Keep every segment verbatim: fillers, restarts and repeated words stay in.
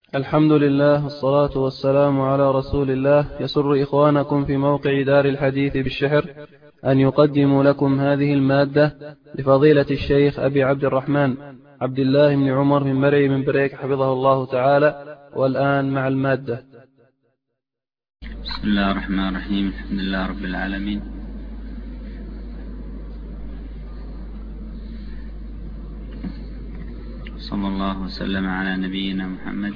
الحمد لله والصلاة والسلام على رسول الله. يسر إخوانكم في موقع دار الحديث بالشحر أن يقدموا لكم هذه المادة لفضيلة الشيخ أبي عبد الرحمن عبد الله بن عمر من مرعي من بريك حفظه الله تعالى. والآن مع المادة. بسم الله الرحمن الرحيم. الحمد لله رب العالمين، صلى الله وسلم على نبينا محمد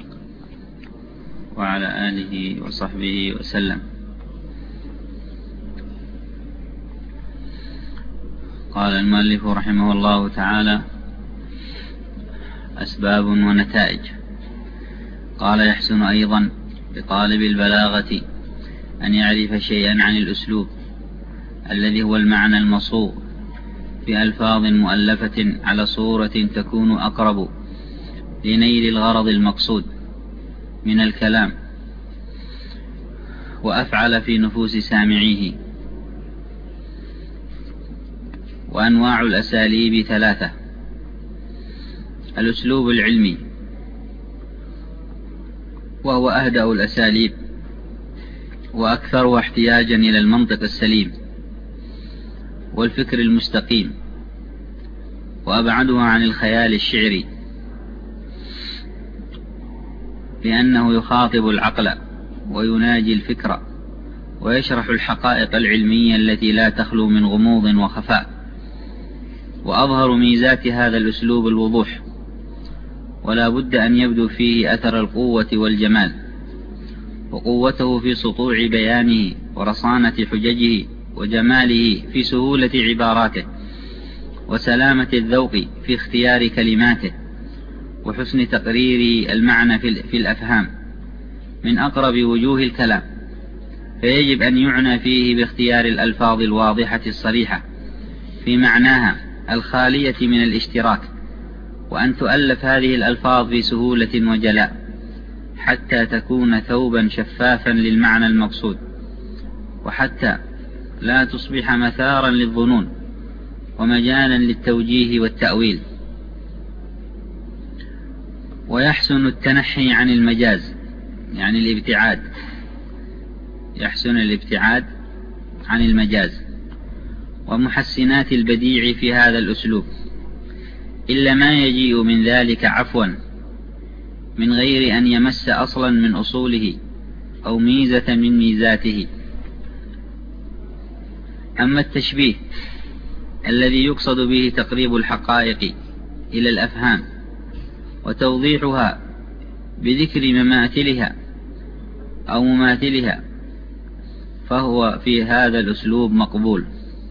وعلى آله وصحبه وسلم. قال المؤلف رحمه الله تعالى: أسباب ونتائج. قال: يحسن أيضا لطالب البلاغة أن يعرف شيئا عن الأسلوب الذي هو المعنى المصوغ بألفاظ مؤلفة على صورة تكون أقرب لنيل الغرض المقصود من الكلام وأفعل في نفوس سامعيه. وأنواع الأساليب ثلاثة: الأسلوب العلمي، وهو أهدأ الأساليب وأكثرها احتياجا إلى المنطق السليم والفكر المستقيم، وأبعدها عن الخيال الشعري، لأنه يخاطب العقل ويناجي الفكر ويشرح الحقائق العلمية التي لا تخلو من غموض وخفاء. وأظهر ميزات هذا الأسلوب الوضوح، ولا بد أن يبدو فيه أثر القوة والجمال، وقوته في سطوع بيانه ورصانة حججه، وجماله في سهولة عباراته، وسلامة الذوق في اختيار كلماته، وحسن تقرير المعنى في الأفهام من أقرب وجوه الكلام. فيجب أن يعنى فيه باختيار الألفاظ الواضحة الصريحة في معناها الخالية من الاشتراك، وأن تؤلف هذه الألفاظ بسهولة وجلاء حتى تكون ثوبا شفافا للمعنى المقصود، وحتى لا تصبح مثارا للظنون ومجالا للتوجيه والتأويل. ويحسن التنحي عن المجاز، يعني الابتعاد، يحسن الابتعاد عن المجاز ومحسنات البديع في هذا الأسلوب، إلا ما يجيء من ذلك عفوا من غير أن يمس أصلا من أصوله أو ميزة من ميزاته. أما التشبيه الذي يقصد به تقريب الحقائق إلى الأفهام وتوضيحها بذكر مماثلها أو مماثلها، فهو في هذا الأسلوب مقبول.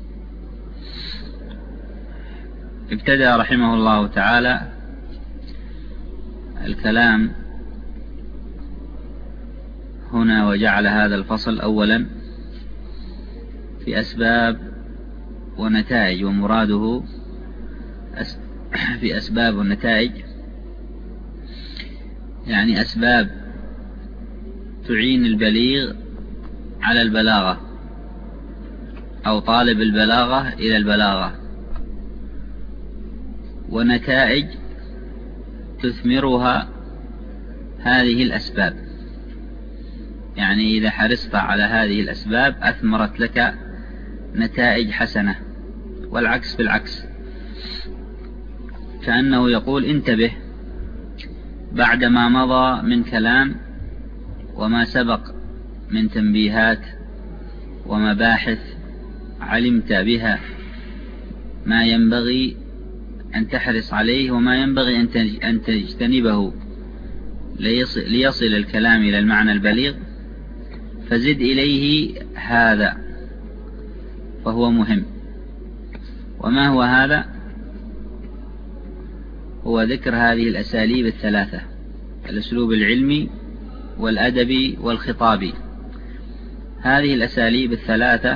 ابتدأ رحمه الله تعالى الكلام هنا وجعل هذا الفصل أولا في أسباب ونتائج، ومراده في أسباب ونتائج يعني أسباب تعين البليغ على البلاغة أو طالب البلاغة إلى البلاغة، ونتائج تثمرها هذه الأسباب، يعني إذا حرصت على هذه الأسباب أثمرت لك نتائج حسنة، والعكس بالعكس. كأنه يقول: انتبه بعدما مضى من كلام وما سبق من تنبيهات ومباحث علمت بها ما ينبغي أن تحرص عليه وما ينبغي أن تجتنبه ليصل الكلام إلى المعنى البليغ، فزد إليه هذا فهو مهم. وما هو هذا؟ هو ذكر هذه الأساليب الثلاثة: الأسلوب العلمي والأدبي والخطابي. هذه الأساليب الثلاثة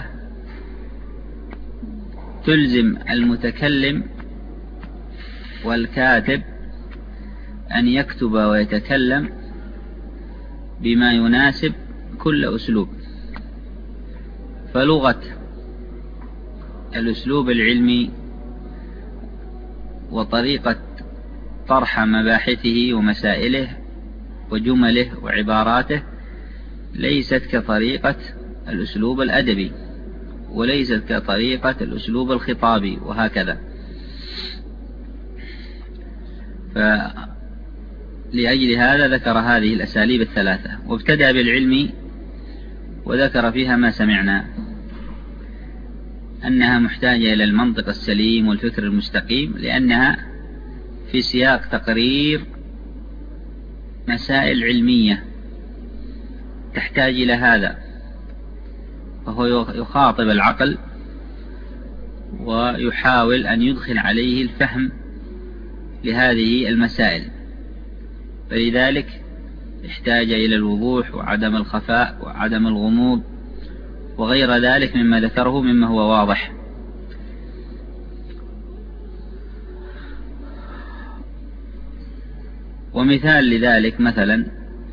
تلزم المتكلم والكاتب أن يكتب ويتكلم بما يناسب كل أسلوب. فلغة الأسلوب العلمي وطريقة طرح مباحثه ومسائله وجمله وعباراته ليست كطريقة الأسلوب الأدبي، وليست كطريقة الأسلوب الخطابي، وهكذا. فلأجل هذا ذكر هذه الأساليب الثلاثة، وابتدأ بالعلم وذكر فيها ما سمعنا أنها محتاجة إلى المنطق السليم والفكر المستقيم، لأنها في سياق تقرير مسائل علمية تحتاج إلى هذا، فهو يخاطب العقل ويحاول أن يدخل عليه الفهم لهذه المسائل، فلذلك احتاج إلى الوضوح وعدم الخفاء وعدم الغموض وغير ذلك مما ذكره مما هو واضح. ومثال لذلك مثلا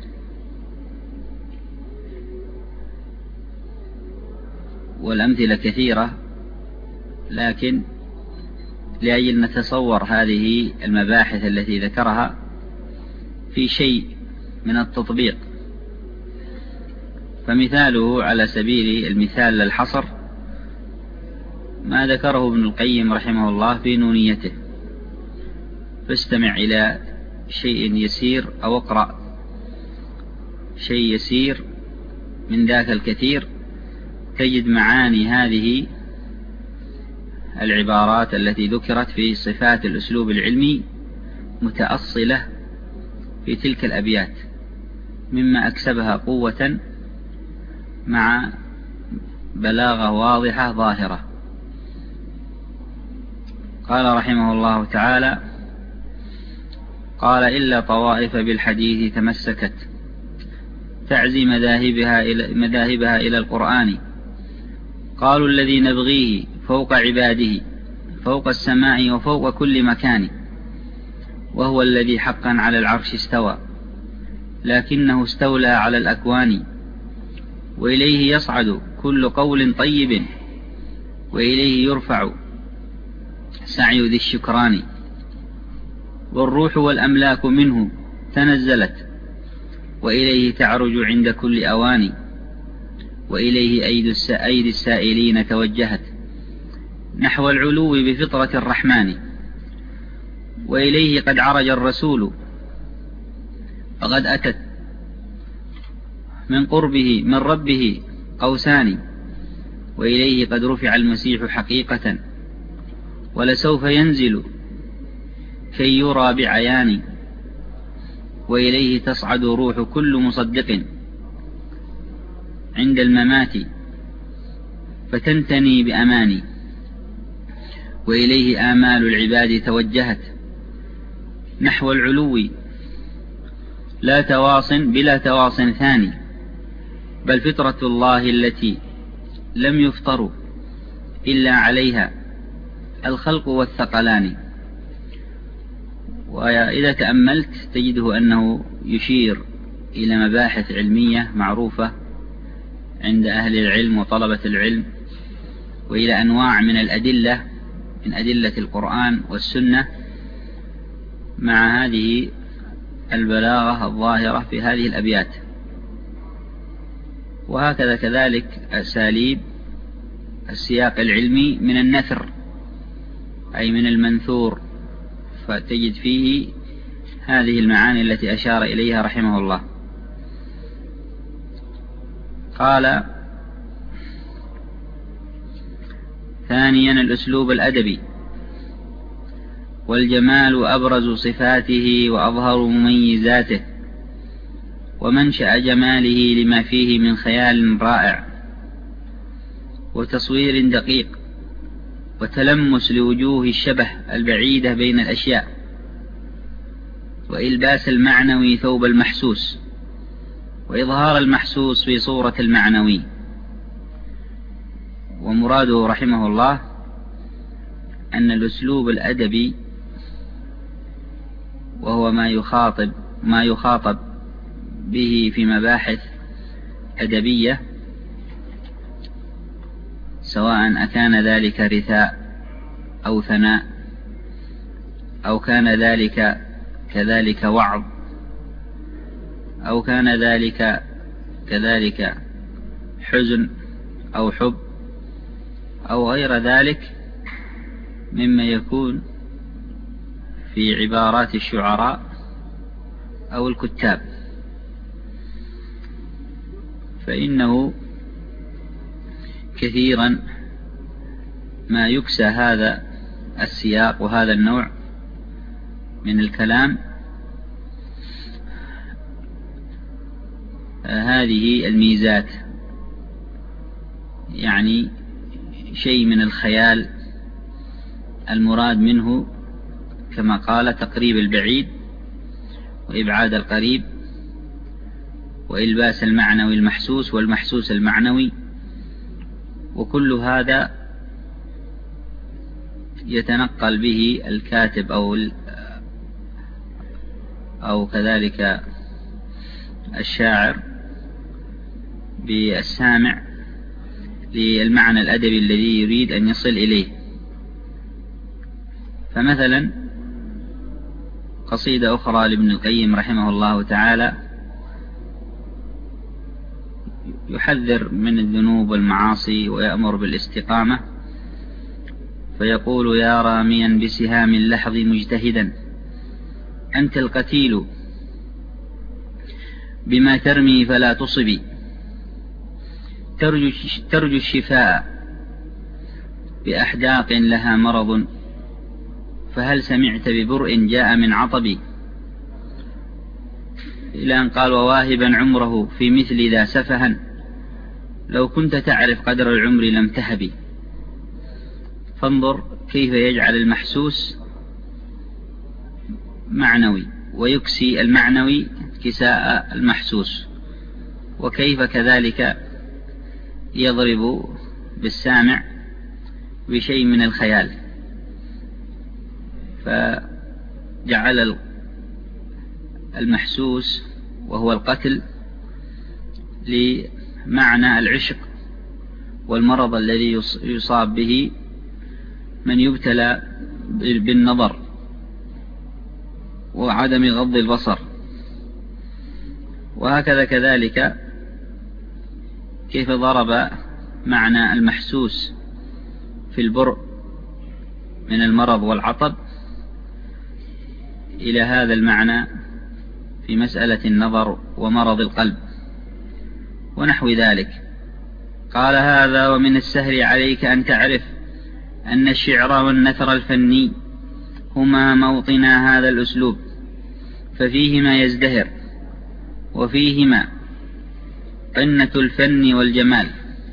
والأمثلة كثيرة، لكن لأجل نتصور هذه المباحث التي ذكرها في شيء من التطبيق، فمثاله على سبيل المثال للحصر ما ذكره ابن القيم رحمه الله في نونيته، فاستمع إلى شيء يسير أو اقرأ شيء يسير من ذاك الكثير، تجد معاني هذه العبارات التي ذكرت في صفات الأسلوب العلمي متأصلة في تلك الأبيات، مما أكسبها قوة مع بلاغة واضحة ظاهرة. قال رحمه الله تعالى: قال إلا طوائف بالحديث تمسكت تعزي مذاهبها إلى, مذاهبها إلى القرآن، قالوا الذي نبغيه فوق عباده فوق السماء وفوق كل مكان، وهو الذي حقا على العرش استوى لكنه استولى على الأكوان، وإليه يصعد كل قول طيب وإليه يرفع سعي ذي الشكران، والروح والأملاك منه تنزلت وإليه تعرج عند كل أوان، وإليه أيدي السائلين توجهت نحو العلو بفطرة الرحمن، وإليه قد عرج الرسول فقد أتت من قربه من ربه قوسان، وإليه قد رفع المسيح حقيقة ولسوف ينزل كي يرى بعيان، وإليه تصعد روح كل مصدق عند الممات فتنتني بأماني، وإليه آمال العباد توجهت نحو العلو لا تواص بلا تواص ثاني، بل فطرة الله التي لم يفطروا إلا عليها الخلق والثقلان. وإذا تأملت تجده أنه يشير إلى مباحث علمية معروفة عند أهل العلم وطلبة العلم، وإلى أنواع من الأدلة من أدلة القرآن والسنة، مع هذه البلاغة الظاهرة في هذه الأبيات. وهكذا كذلك أساليب السياق العلمي من النثر أي من المنثور، فتجد فيه هذه المعاني التي أشار إليها رحمه الله. قال: ثانيا الأسلوب الأدبي، والجمال أبرز صفاته وأظهر مميزاته، ومنشأ جماله لما فيه من خيال رائع وتصوير دقيق وتلمس لوجوه الشبه البعيدة بين الأشياء، وإلباس المعنوي ثوب المحسوس، وإظهار المحسوس في صورة المعنوي. ومراده رحمه الله أن الأسلوب الأدبي وهو ما يخاطب ما يخاطب به في مباحث أدبية، سواء أكان ذلك رثاء أو ثناء، أو كان ذلك كذلك وعظ، أو كان ذلك كذلك حزن أو حب أو غير ذلك مما يكون في عبارات الشعراء أو الكتاب، فإنه كثيرا ما يكسى هذا السياق وهذا النوع من الكلام هذه الميزات، يعني شيء من الخيال المراد منه كما قال تقريب البعيد وإبعاد القريب وإلباس المعنوي المحسوس والمحسوس المعنوي، وكل هذا يتنقل به الكاتب أو أو كذلك الشاعر بالسامع للمعنى الأدبي الذي يريد أن يصل إليه. فمثلا قصيدة أخرى لابن القيم رحمه الله تعالى يحذر من الذنوب والمعاصي ويأمر بالاستقامة، فيقول: يا راميا بسهام اللحظ مجتهدا أنت القتيل بما ترمي فلا تصبي، ترجو, ترجو الشفاء بأحداق لها مرض، فهل سمعت ببرء جاء من عطبي، إلى أن قال: وواهبا عمره في مثل ذا سفها لو كنت تعرف قدر العمر لم تهبي. فانظر كيف يجعل المحسوس معنوي ويكسي المعنوي كساء المحسوس، وكيف كذلك يضرب بالسامع بشيء من الخيال، فجعل المحسوس وهو القتل لمعنى العشق والمرض الذي يصاب به من يبتلى بالنظر وعدم غض البصر. وهكذا كذلك كيف ضرب معنى المحسوس في البرء من المرض والعطب إلى هذا المعنى في مسألة النظر ومرض القلب ونحو ذلك. قال: هذا ومن السهل عليك أن تعرف أن الشعر والنثر الفني هما موطنا هذا الأسلوب، ففيهما يزدهر وفيهما قنة الفن والجمال.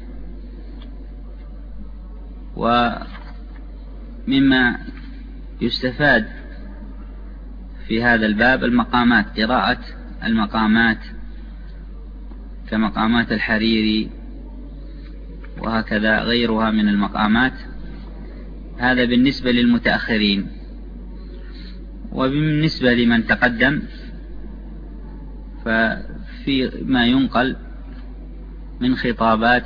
ومما يستفاد في هذا الباب المقامات، قراءة المقامات كمقامات الحريري وهكذا غيرها من المقامات، هذا بالنسبة للمتأخرين. وبالنسبة لمن تقدم ففي ما ينقل من خطابات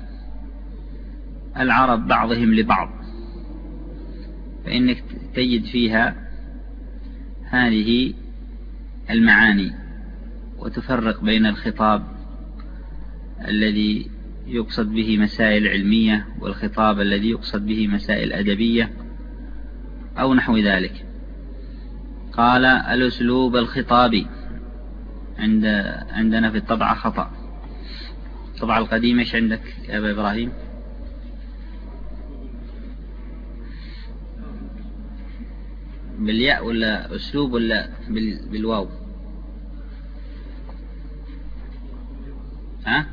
العرب بعضهم لبعض، فإنك تجد فيها هذه المعاني، وتفرق بين الخطاب الذي يقصد به مسائل علمية والخطاب الذي يقصد به مسائل أدبية أو نحو ذلك. قال: الأسلوب الخطابي عند عندنا في الطبعة خطأ، الطبعة القديمة ايش عندك يا أبا إبراهيم؟ بالياء ولا أسلوب ولا بالواو؟ ها؟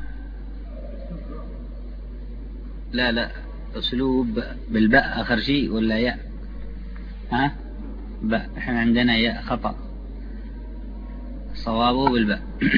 لا لا أسلوب بالباء آخر شيء ولا ياء؟ ها؟ باء، احنا عندنا ياء خطأ، صوابه بالباء.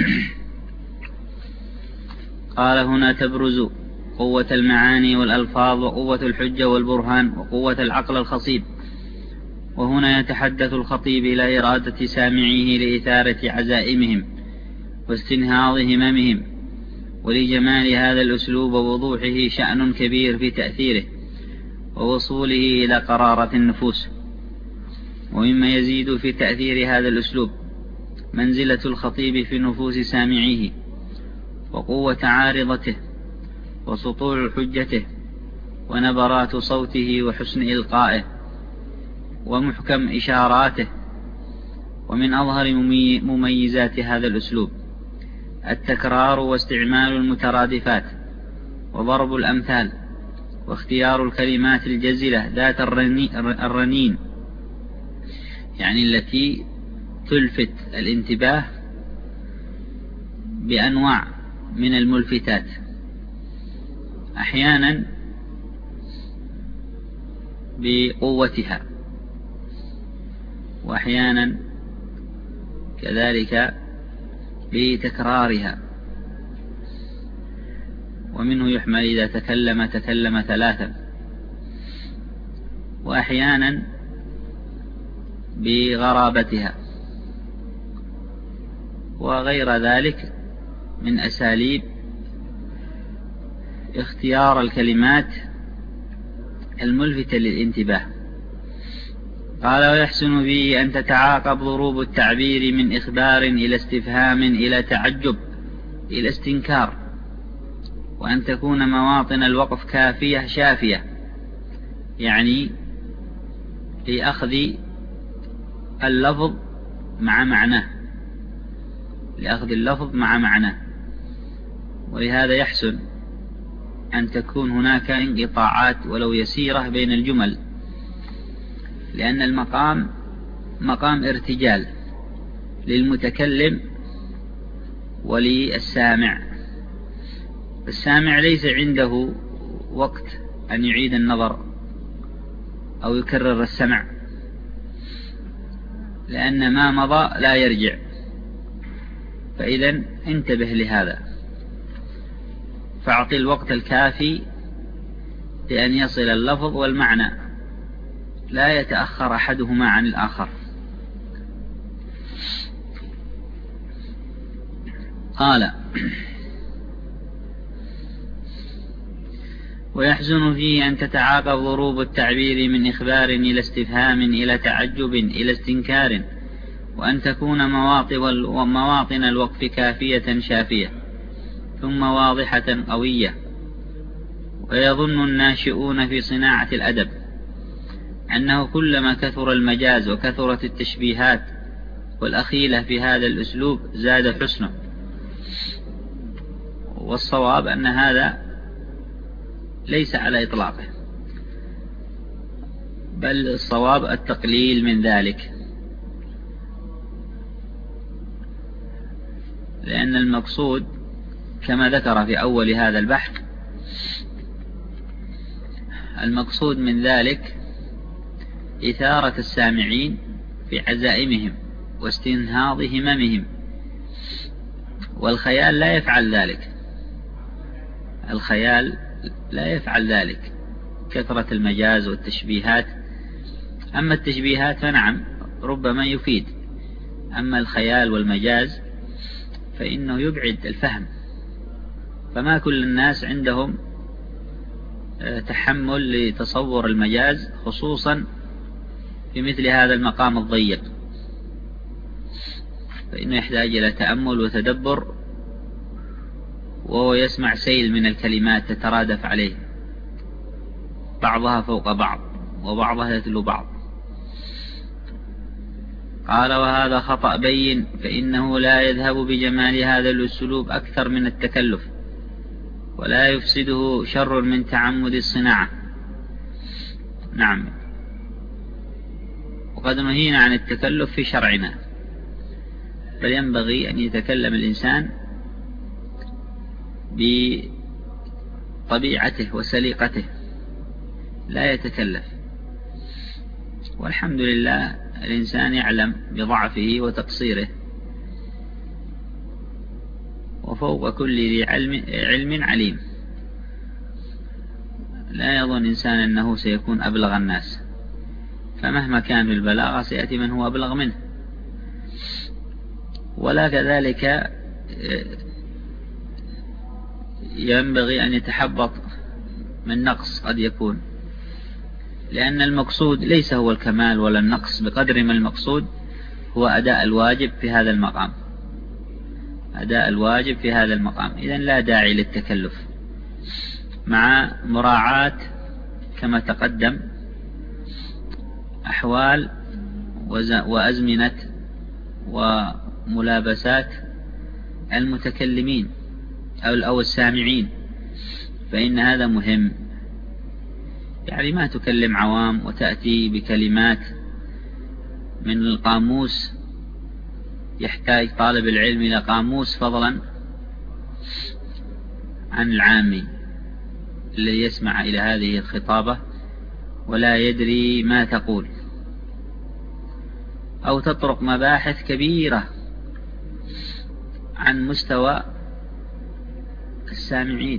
قال: هنا تبرز قوة المعاني والألفاظ وقوة الحجة والبرهان وقوة العقل الخصيب. وهنا يتحدث الخطيب إلى إرادة سامعيه لإثارة عزائمهم واستنهاض هممهم. ولجمال هذا الأسلوب ووضوحه شأن كبير في تأثيره ووصوله إلى قرارة النفوس. ومما يزيد في تأثير هذا الأسلوب منزلة الخطيب في نفوس سامعيه، وقوة عارضته، وسطوع حجته، ونبرات صوته، وحسن إلقائه، ومحكم إشاراته. ومن أظهر مميزات هذا الأسلوب التكرار واستعمال المترادفات، وضرب الأمثال، واختيار الكلمات الجزلة ذات الرنين، يعني التي تلفت الانتباه بأنواع من الملفتات، أحيانا بقوتها، وأحيانا كذلك بتكرارها. ومنه يحمل إذا تكلم تكلم ثلاثا، وأحيانا بغرابتها، وغير ذلك من أساليب اختيار الكلمات الملفتة للانتباه. قال: ويحسن فيه أن تتعاقب ضروب التعبير من إخبار إلى استفهام إلى تعجب إلى استنكار، وأن تكون مواطن الوقف كافية شافية، يعني لأخذ اللفظ مع معناه، لأخذ اللفظ مع معناه. ولهذا يحسن أن تكون هناك انقطاعات ولو يسيرة بين الجمل، لأن المقام مقام ارتجال للمتكلم وللسامع. السامع ليس عنده وقت أن يعيد النظر أو يكرر السمع، لأن ما مضى لا يرجع. فإذا انتبه لهذا، فاعطي الوقت الكافي لأن يصل اللفظ والمعنى، لا يتأخر أحدهما عن الآخر. قال: ويحزن فيه أن تتعاقب ضروب التعبير من إخبار إلى استفهام إلى تعجب إلى استنكار، وأن تكون مواطن الوقف كافية شافية، ثم واضحة قوية. ويظن الناشئون في صناعة الأدب أنه كلما كثر المجاز وكثرت التشبيهات والأخيلة في هذا الأسلوب زاد حسنه، والصواب أن هذا ليس على إطلاقه، بل الصواب التقليل من ذلك، لأن المقصود كما ذكر في أول هذا البحث، المقصود من ذلك إثارة السامعين في عزائمهم واستنهاض هممهم، والخيال لا يفعل ذلك. الخيال لا يفعل ذلك، كثرة المجاز والتشبيهات. أما التشبيهات فنعم ربما يفيد، أما الخيال والمجاز فإنه يبعد الفهم. فما كل الناس عندهم تحمل لتصور المجاز، خصوصا في مثل هذا المقام الضيق، فإنه يحتاج إلى تأمل وتدبر، وهو يسمع سيل من الكلمات تترادف عليه، بعضها فوق بعض وبعضها يتلو بعض. قال: وهذا خطأ بين، فإنه لا يذهب بجمال هذا الأسلوب أكثر من التكلف، ولا يفسده شر من تعمد الصناعة. نعم، وقد نهينا عن التكلف في شرعنا، بل ينبغي أن يتكلم الإنسان بطبيعته وسليقته، لا يتكلف. والحمد لله الإنسان يعلم بضعفه وتقصيره، وفوق كل ذي علم, علم عليم. لا يظن إنسان أنه سيكون أبلغ الناس، فمهما كان في البلاغة سيأتي من هو أبلغ منه. ولا كذلك ينبغي أن يتحبط من نقص قد يكون، لأن المقصود ليس هو الكمال ولا النقص، بقدر ما المقصود هو أداء الواجب في هذا المقام، أداء الواجب في هذا المقام. إذن لا داعي للتكلف، مع مراعاة كما تقدم أحوال وأزمنة وملابسات المتكلمين أو السامعين، فإن هذا مهم. يعني ما تكلم عوام وتأتي بكلمات من القاموس، يحتاج طالب العلم إلى قاموس فضلا عن العامي الذي يسمع إلى هذه الخطابة ولا يدري ما تقول، أو تطرق مباحث كبيرة عن مستوى السامعين.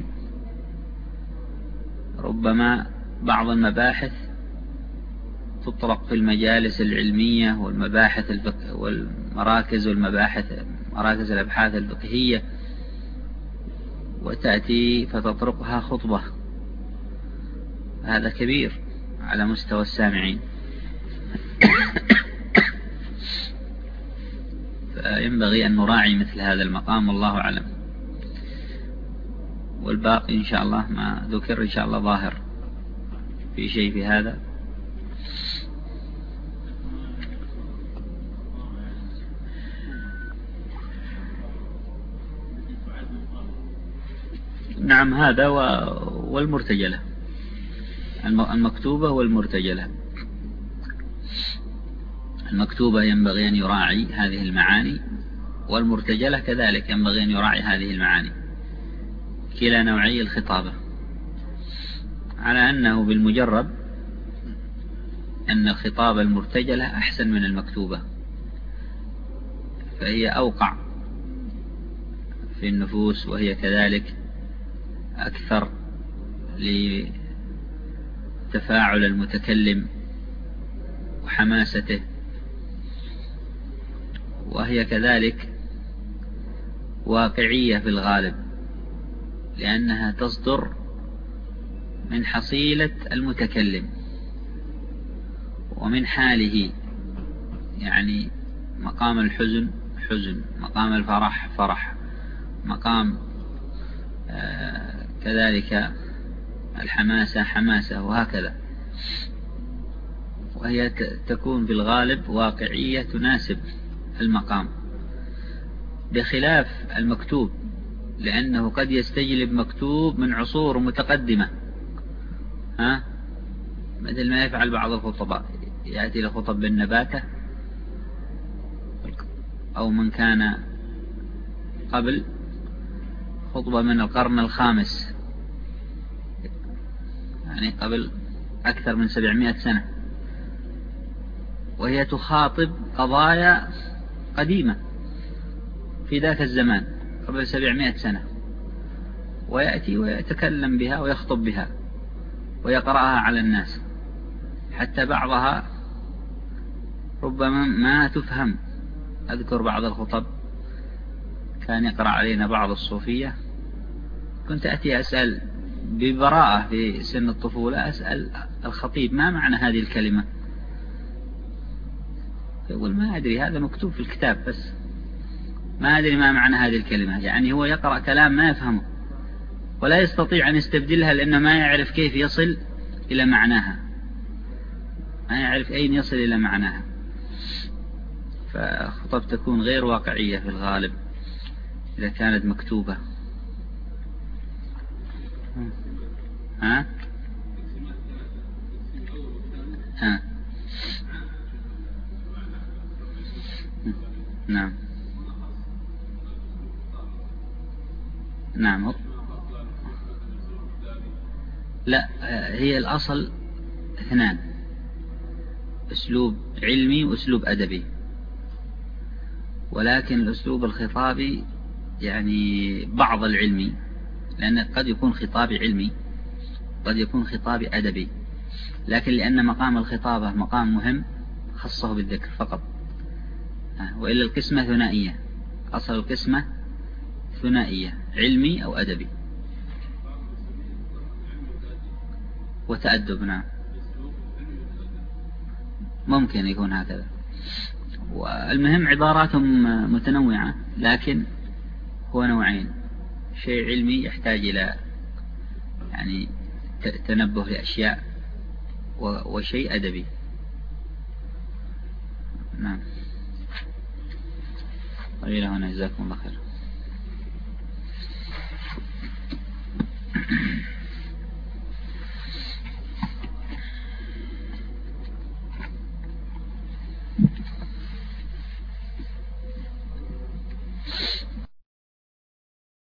ربما بعض المباحث تطرق في المجالس العلمية والمباحث الفقه والمراكز والمباحث مراكز الأبحاث الفقهية، وتأتي فتطرقها خطبة، هذا كبير على مستوى السامعين. فينبغي أن نراعي مثل هذا المقام، والله أعلم. والباقي إن شاء الله ما ذكر إن شاء الله ظاهر. في شيء في هذا؟ نعم، هذا والمرتجلة، المكتوبة والمرتجلة. المكتوبة ينبغي أن يراعي هذه المعاني، والمرتجلة كذلك ينبغي أن يراعي هذه المعاني، كلا نوعي الخطابة، على أنه بالمجرب أن الخطابة المرتجلة أحسن من المكتوبة، فهي أوقع في النفوس، وهي كذلك أكثر لتفاعل المتكلم وحماسته، وهي كذلك واقعية في الغالب، لأنها تصدر من حصيلة المتكلم ومن حاله. يعني مقام الحزن حزن، مقام الفرح فرح، مقام آه كذلك الحماسة حماسة، وهكذا. وهي تكون في الغالب واقعية تناسب المقام، بخلاف المكتوب، لأنه قد يستجلب مكتوب من عصور متقدمة، ها مثل ما يفعل بعض الخطباء، يأتي لخطب بالنباتة، أو من كان قبل خطبة من القرن الخامس، يعني قبل أكثر من سبعمائة سنة، وهي تخاطب قضايا قديمة في ذاك الزمان قبل سبعمائة سنة، ويأتي ويتكلم بها ويخطب بها ويقرأها على الناس، حتى بعضها ربما ما تفهم. أذكر بعض الخطب كان يقرأ علينا بعض الصوفية، كنت أتي أسأل ببراءة في سن الطفولة، أسأل الخطيب ما معنى هذه الكلمة، يقول ما أدري، هذا مكتوب في الكتاب بس ما أدري ما معنى هذه الكلمة. يعني هو يقرأ كلام ما يفهمه ولا يستطيع أن يستبدلها، لأنه ما يعرف كيف يصل إلى معناها، ما يعرف أين يصل إلى معناها. فخطب تكون غير واقعية في الغالب إذا كانت مكتوبة. ها؟ ها؟ نعم نعم. لا، هي الأصل اثنان، أسلوب علمي وأسلوب أدبي، ولكن الأسلوب الخطابي يعني بعض العلمي، لأن قد يكون خطابي علمي قد يكون خطابي أدبي، لكن لأن مقام الخطابة مقام مهم خصه بالذكر فقط، وإلا القسمة ثنائية، أصل القسمة ثنائية، علمي أو أدبي وتأدب. نعم، ممكن يكون هكذا، والمهم عباراتهم متنوعة، لكن هو نوعين: شيء علمي يحتاج إلى يعني تنبه لأشياء، وشيء أدبي. نعم. إلى هنا، جزاكم الله خير.